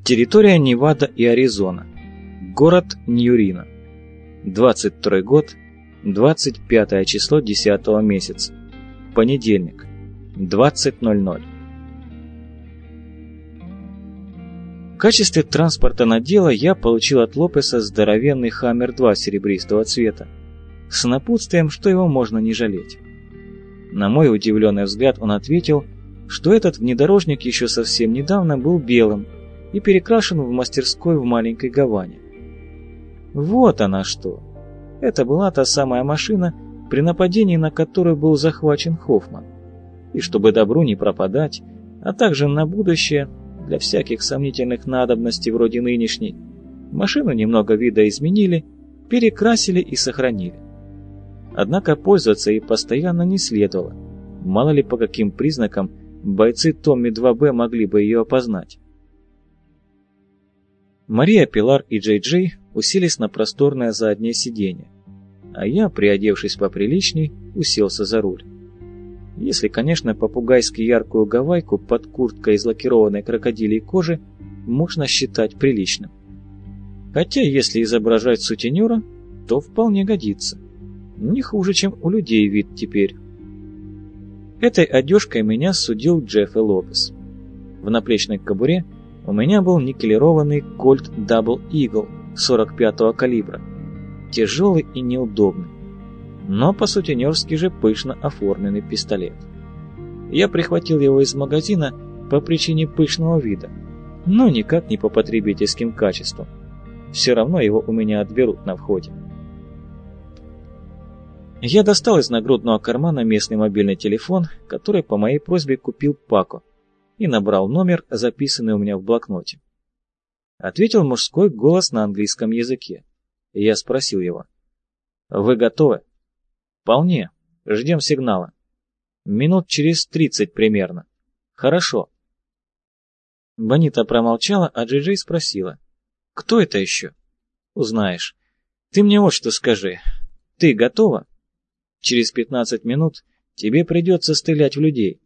Территория Невада и Аризона. Город Ньюрино. 22 год, 25 число 10 месяца. Понедельник. 20:00. В качестве транспорта на дело я получил от Лопеса здоровенный Хаммер-2 серебристого цвета, с напутствием, что его можно не жалеть. На мой удивленный взгляд он ответил, что этот внедорожник еще совсем недавно был белым и перекрашен в мастерской в маленькой Гаване. Вот она что! Это была та самая машина, при нападении на которую был захвачен Хоффман. И чтобы добру не пропадать, а также на будущее, для всяких сомнительных надобностей вроде нынешней, машину немного вида изменили, перекрасили и сохранили. Однако пользоваться ей постоянно не следовало. Мало ли по каким признакам бойцы Томми 2Б могли бы ее опознать. Мария, Пилар и Джей-Джей уселись на просторное заднее сиденье, а я, приодевшись поприличней, уселся за руль. Если, конечно, попугайски яркую гавайку под курткой из лакированной крокодилей кожи можно считать приличным. Хотя, если изображать сутенера, то вполне годится. Не хуже, чем у людей вид теперь. Этой одежкой меня судил Джефф Лопес. В наплечной кобуре у меня был никелированный Colt Double Eagle 45-го калибра, тяжелый и неудобный, но по-сутенерски же пышно оформленный пистолет. Я прихватил его из магазина по причине пышного вида, но никак не по потребительским качествам. Все равно его у меня отберут на входе. Я достал из нагрудного кармана местный мобильный телефон, который по моей просьбе купил Пако, и набрал номер, записанный у меня в блокноте. Ответил мужской голос на английском языке. Я спросил его: «Вы готовы?» «Вполне. Ждем сигнала. Минут через 30 примерно. Хорошо». Бонита промолчала, а Джей-Джей спросила: «Кто это еще?» «Узнаешь. Ты мне вот что скажи. Ты готова? Через 15 минут тебе придется стрелять в людей».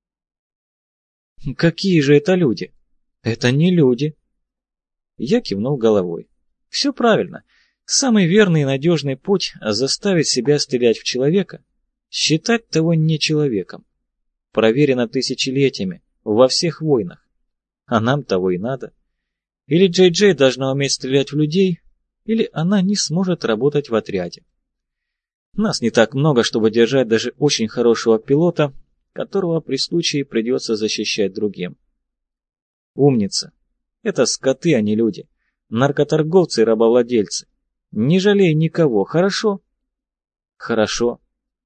«Какие же это люди?» «Это не люди». Я кивнул головой. «Все правильно. Самый верный и надежный путь — заставить себя стрелять в человека, считать того не человеком. Проверено тысячелетиями, во всех войнах. А нам того и надо. Или Джей-Джей должна уметь стрелять в людей, или она не сможет работать в отряде. Нас не так много, чтобы держать даже очень хорошего пилота, которого при случае придется защищать другим. Умница. Это скоты, а не люди. Наркоторговцы и рабовладельцы. Не жалей никого, хорошо? Хорошо.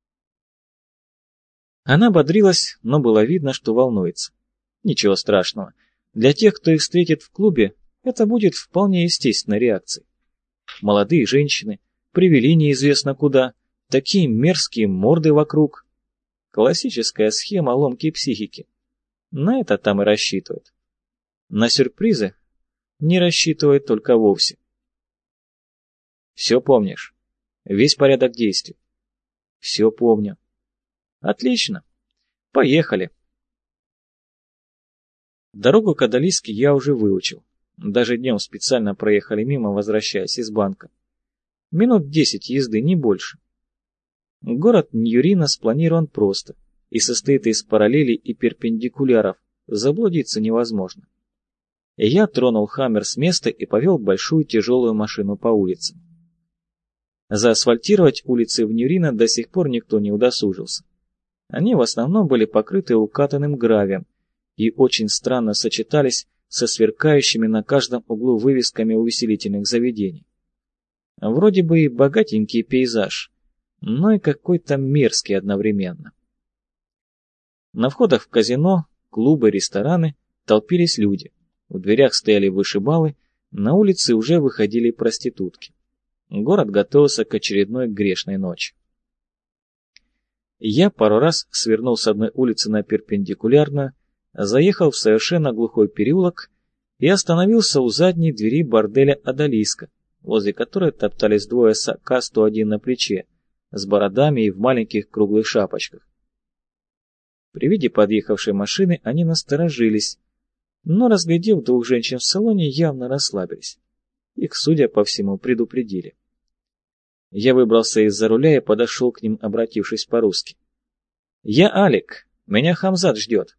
Она бодрилась, но было видно, что волнуется. Ничего страшного. Для тех, кто их встретит в клубе, это будет вполне естественной реакцией. Молодые женщины привели неизвестно куда, такие мерзкие морды вокруг. Классическая схема ломки психики. На это там и рассчитывают. На сюрпризы не рассчитывают только вовсе. Все помнишь? Весь порядок действий? Все помню. Отлично. Поехали. Дорогу к Адалиске я уже выучил. Даже днем специально проехали мимо, возвращаясь из банка. Минут 10 езды, не больше. Город Ньюрино спланирован просто и состоит из параллелей и перпендикуляров, заблудиться невозможно. Я тронул Хаммер с места и повел большую тяжелую машину по улицам. Заасфальтировать улицы в Ньюрино до сих пор никто не удосужился. Они в основном были покрыты укатанным гравием и очень странно сочетались со сверкающими на каждом углу вывесками увеселительных заведений. Вроде бы и богатенький пейзаж, но и какой-то мерзкий одновременно. На входах в казино, клубы, рестораны толпились люди. В дверях стояли вышибалы, на улице уже выходили проститутки. Город готовился к очередной грешной ночи. Я пару раз свернул с одной улицы на перпендикулярную, заехал в совершенно глухой переулок и остановился у задней двери борделя «Адалиска», возле которой топтались двое с АК-101 на плече, с бородами и в маленьких круглых шапочках. При виде подъехавшей машины они насторожились, но, разглядев двух женщин в салоне, явно расслабились. Их, судя по всему, предупредили. Я выбрался из-за руля и подошел к ним, обратившись по-русски. «Я Алик. Меня Хамзат ждет».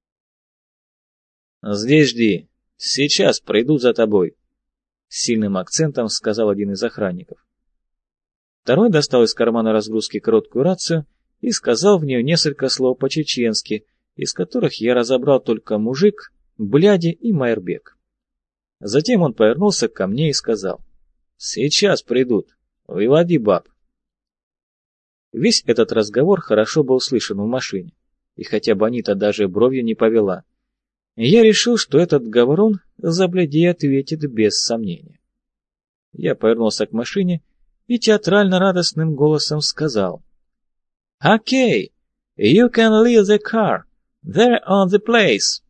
«Здесь жди. Сейчас пройду за тобой», — с сильным акцентом сказал один из охранников. Второй достал из кармана разгрузки короткую рацию и сказал в нее несколько слов по-чеченски, из которых я разобрал только «мужик», «бляди» и «майрбек». Затем он повернулся ко мне и сказал: «Сейчас придут. Выводи баб». Весь этот разговор хорошо был слышен в машине, и хотя Бонита даже бровью не повела, я решил, что этот говорун за блядей ответит без сомнения. Я повернулся к машине и театрально радостным голосом сказал: «Okay, you can leave the car. They're on the place».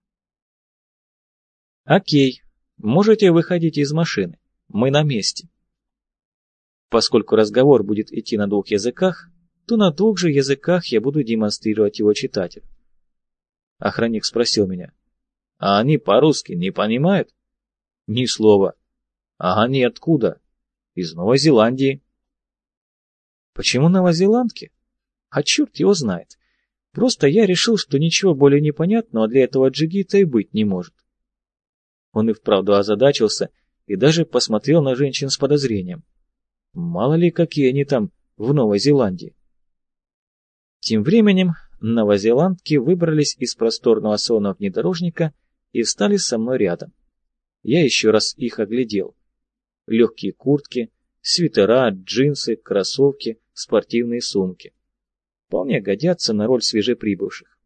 «Окей, можете выходить из машины. Мы на месте». Поскольку разговор будет идти на двух языках, то на двух же языках я буду демонстрировать его читателю. Охранник спросил меня: «А они по-русски не понимают?» «Ни слова». «А они откуда?» «Из Новой Зеландии». «Почему новозеландки?» «А черт его знает. Просто я решил, что ничего более непонятного для этого джигита и быть не может». Он и вправду озадачился и даже посмотрел на женщин с подозрением. Мало ли, какие они там в Новой Зеландии. Тем временем новозеландки выбрались из просторного салона внедорожника и встали со мной рядом. Я еще раз их оглядел. Легкие куртки, свитера, джинсы, кроссовки, спортивные сумки. Вполне годятся на роль свежеприбывших.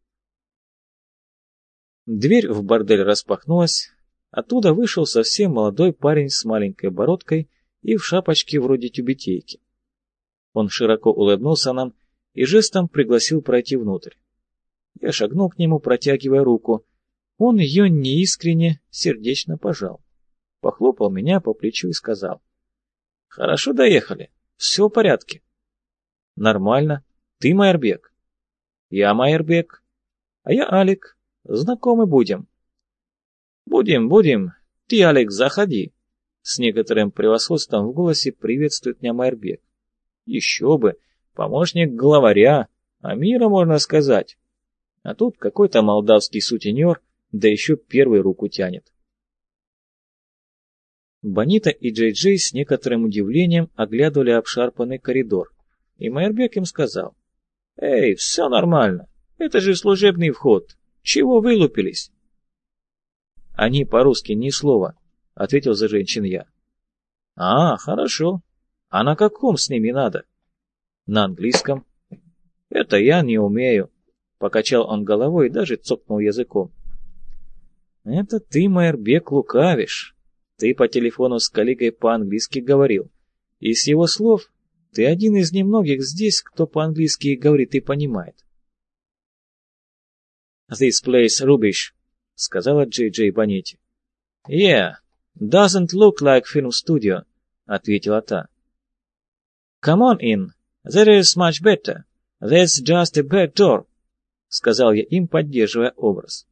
Дверь в бордель распахнулась. Оттуда вышел совсем молодой парень с маленькой бородкой и в шапочке вроде тюбетейки. Он широко улыбнулся нам и жестом пригласил пройти внутрь. Я шагнул к нему, протягивая руку. Он ее неискренне, сердечно пожал. Похлопал меня по плечу и сказал: «Хорошо доехали, все в порядке». «Нормально. Ты Майрбек?» «Я Майрбек. А я Алик. Знакомы будем». «Будем. Ты, Алик, заходи». С некоторым превосходством в голосе приветствует меня Майрбек. «Еще бы, помощник главаря, Амира, можно сказать». А тут какой-то молдавский сутенер, да еще первый руку тянет. Бонита и Джей-Джей с некоторым удивлением оглядывали обшарпанный коридор, и Майрбек им сказал: «Эй, все нормально, это же служебный вход, чего вылупились?» «Они по-русски ни слова», — ответил за женщин я. «А, хорошо. А на каком с ними надо?» «На английском». «Это я не умею», — покачал он головой и даже цокнул языком. «Это ты, Майрбек, лукавишь. Ты по телефону с коллегой по-английски говорил, и с его слов ты один из немногих здесь, кто по-английски говорит и понимает». «This place rubbish», — сказала Джей-Джей Боните. «Yeah, doesn't look like film studio», — ответила та. «Come on in, there is much better, that's just a back door», — сказал я им, поддерживая образ.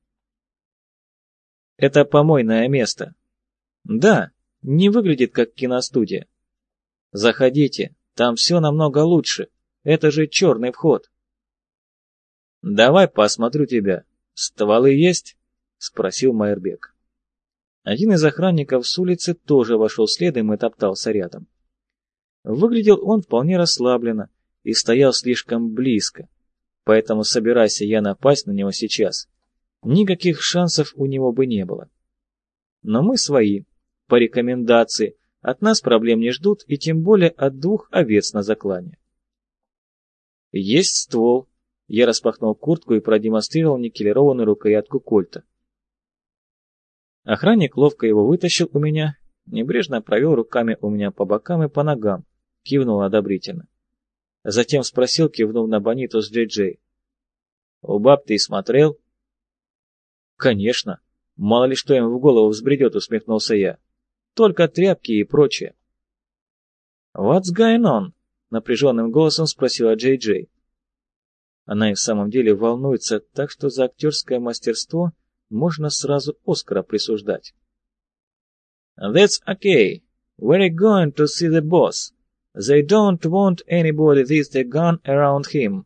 «Это помойное место». «Да, не выглядит как киностудия». «Заходите, там все намного лучше, это же черный вход». «Давай посмотрю тебя, стволы есть?» — спросил Майрбек. Один из охранников с улицы тоже вошел следом и топтался рядом. Выглядел он вполне расслабленно и стоял слишком близко, поэтому, собирайся я напасть на него сейчас, никаких шансов у него бы не было. Но мы свои, по рекомендации, от нас проблем не ждут и тем более от двух овец на заклане. «Есть ствол», — я распахнул куртку и продемонстрировал никелированную рукоятку кольта. Охранник ловко его вытащил у меня, небрежно провел руками у меня по бокам и по ногам, кивнул одобрительно. Затем спросил, кивнув на Бониту с Джей-Джей: «У баб ты смотрел?» «Конечно. Мало ли что им в голову взбредет», — усмехнулся я. «Только тряпки и прочее». «What's going on?» — напряженным голосом спросила Джей-Джей. Она и в самом деле волнуется, так что за актерское мастерство можно сразу Оскара присуждать. That's okay. We're going to see the boss. They don't want anybody with a gun around him.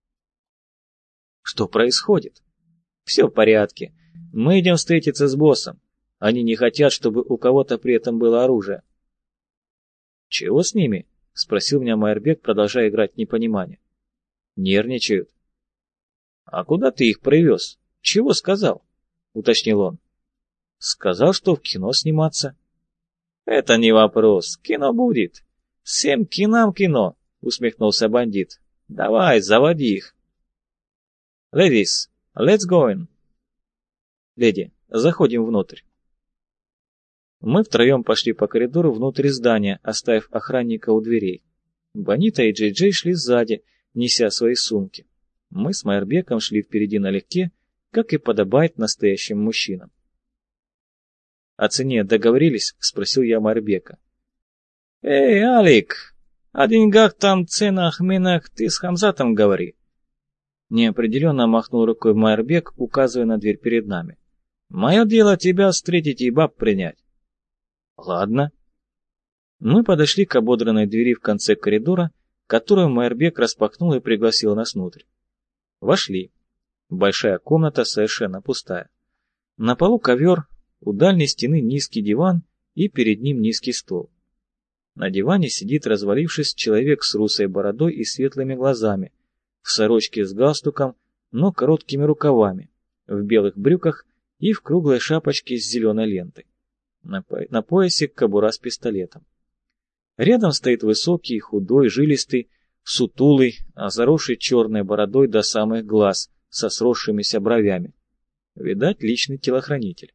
Что происходит? Все в порядке. Мы идем встретиться с боссом. Они не хотят, чтобы у кого-то при этом было оружие. Чего с ними? Спросил меня Майербек, продолжая играть в непонимание. Нервничают. А куда ты их привез? Чего сказал? Уточнил он. Сказал, что в кино сниматься. Это не вопрос. Кино будет. Всем кинам кино, усмехнулся бандит. Давай, заводи их. Ladies, let's go in. Леди, заходим внутрь. Мы втроем пошли по коридору внутрь здания, оставив охранника у дверей. Бонита и Джей-Джей шли сзади, неся свои сумки. Мы с Майербеком шли впереди налегке, как и подобает настоящим мужчинам. «О цене договорились?» — спросил я Майербека. «Эй, Алик, о деньгах там, ценах, минах ты с Хамзатом говори». Неопределенно махнул рукой Майербек, указывая на дверь перед нами. «Мое дело тебя встретить и баб принять». «Ладно». Мы подошли к ободранной двери в конце коридора, которую Майербек распахнул и пригласил нас внутрь. Вошли. Большая комната совершенно пустая. На полу ковер, у дальней стены низкий диван и перед ним низкий стол. На диване сидит, развалившись, человек с русой бородой и светлыми глазами, в сорочке с галстуком, но короткими рукавами, в белых брюках и в круглой шапочке с зеленой лентой. На поясе кобура с пистолетом. Рядом стоит высокий, худой, жилистый, сутулый, заросший черной бородой до самых глаз, со сросшимися бровями. Видать, личный телохранитель.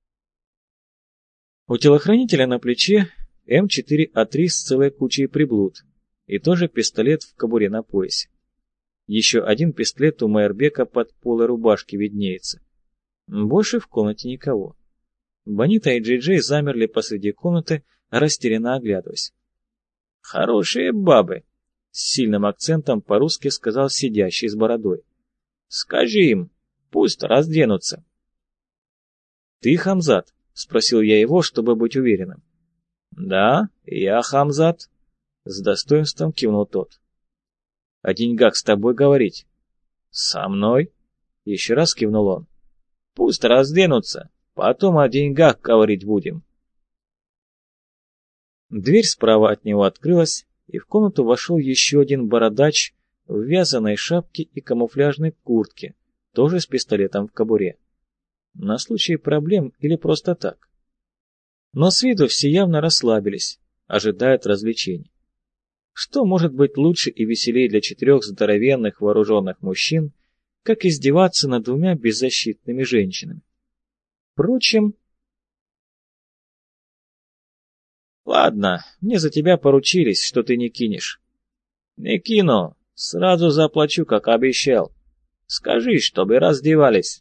У телохранителя на плече М4А3 с целой кучей приблуд, и тоже пистолет в кобуре на поясе. Еще один пистолет у Майербека под полой рубашки виднеется. Больше в комнате никого. Бонита и Джей-Джей замерли посреди комнаты, растерянно оглядываясь. «Хорошие бабы!» — с сильным акцентом по-русски сказал сидящий с бородой. «Скажи им, пусть разденутся». «Ты Хамзат?» — спросил я его, чтобы быть уверенным. «Да, я Хамзат», — с достоинством кивнул тот. «О деньгах с тобой говорить?» «Со мной?» — еще раз кивнул он. «Пусть разденутся, потом о деньгах говорить будем». Дверь справа от него открылась, и в комнату вошел еще один бородач в вязаной шапке и камуфляжной куртке, тоже с пистолетом в кобуре. На случай проблем или просто так. Но с виду все явно расслабились, ожидают развлечений. Что может быть лучше и веселее для 4 здоровенных вооруженных мужчин, как издеваться над 2 беззащитными женщинами? Впрочем... «Ладно, мне за тебя поручились, что ты не кинешь». «Не кину, сразу заплачу, как обещал. Скажи, чтобы раздевались».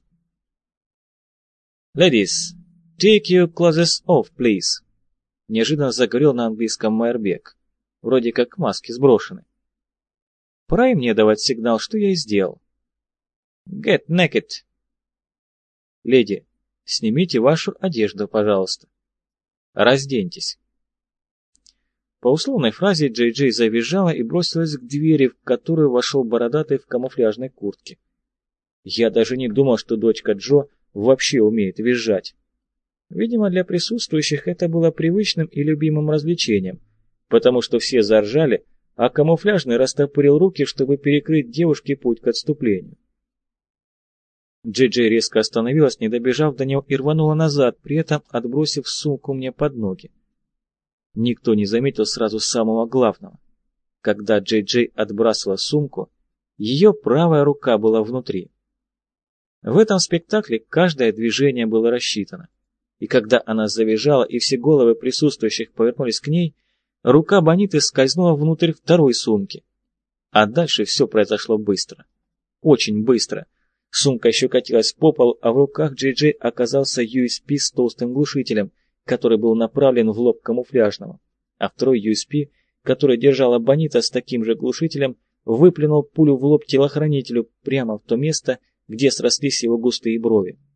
«Ladies, take your clothes off, please», — неожиданно заговорил на английском Майербек, вроде как маски сброшены. Пора и мне давать сигнал, что я и сделал. «Get naked». «Леди, снимите вашу одежду, пожалуйста. Разденьтесь». По условной фразе Джей-Джей завизжала и бросилась к двери, в которую вошел бородатый в камуфляжной куртке. Я даже не думал, что дочка Джо вообще умеет визжать. Видимо, для присутствующих это было привычным и любимым развлечением, потому что все заржали, а камуфляжный растопырил руки, чтобы перекрыть девушке путь к отступлению. Джей-Джей резко остановилась, не добежав до него, и рванула назад, при этом отбросив сумку мне под ноги. Никто не заметил сразу самого главного. Когда Джей-Джей отбрасывала сумку, ее правая рука была внутри. В этом спектакле каждое движение было рассчитано, и когда она завизжала и все головы присутствующих повернулись к ней, рука Бониты скользнула внутрь второй сумки. А дальше все произошло быстро. Очень быстро. Сумка еще катилась по полу, а в руках Джей-Джей оказался USP с толстым глушителем, который был направлен в лоб камуфляжного, а второй USP, который держала Бонита с таким же глушителем, выплюнул пулю в лоб телохранителю прямо в то место, где срослись его густые брови.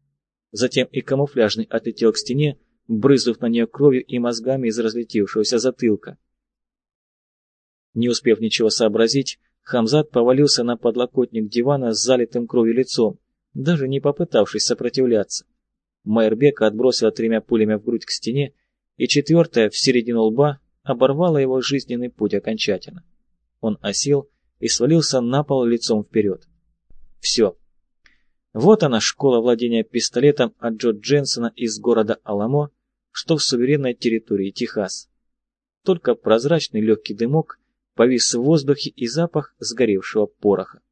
Затем и камуфляжный отлетел к стене, брызнув на нее кровью и мозгами из разлетевшегося затылка. Не успев ничего сообразить, Хамзат повалился на подлокотник дивана с залитым кровью лицом, даже не попытавшись сопротивляться. Майербека отбросила 3 пулями в грудь к стене, и 4-я в середину лба оборвала его жизненный путь окончательно. Он осел и свалился на пол лицом вперед. Все. Вот она, школа владения пистолетом от Джо Дженсона из города Аламо, что в суверенной территории Техас. Только прозрачный легкий дымок повис в воздухе и запах сгоревшего пороха.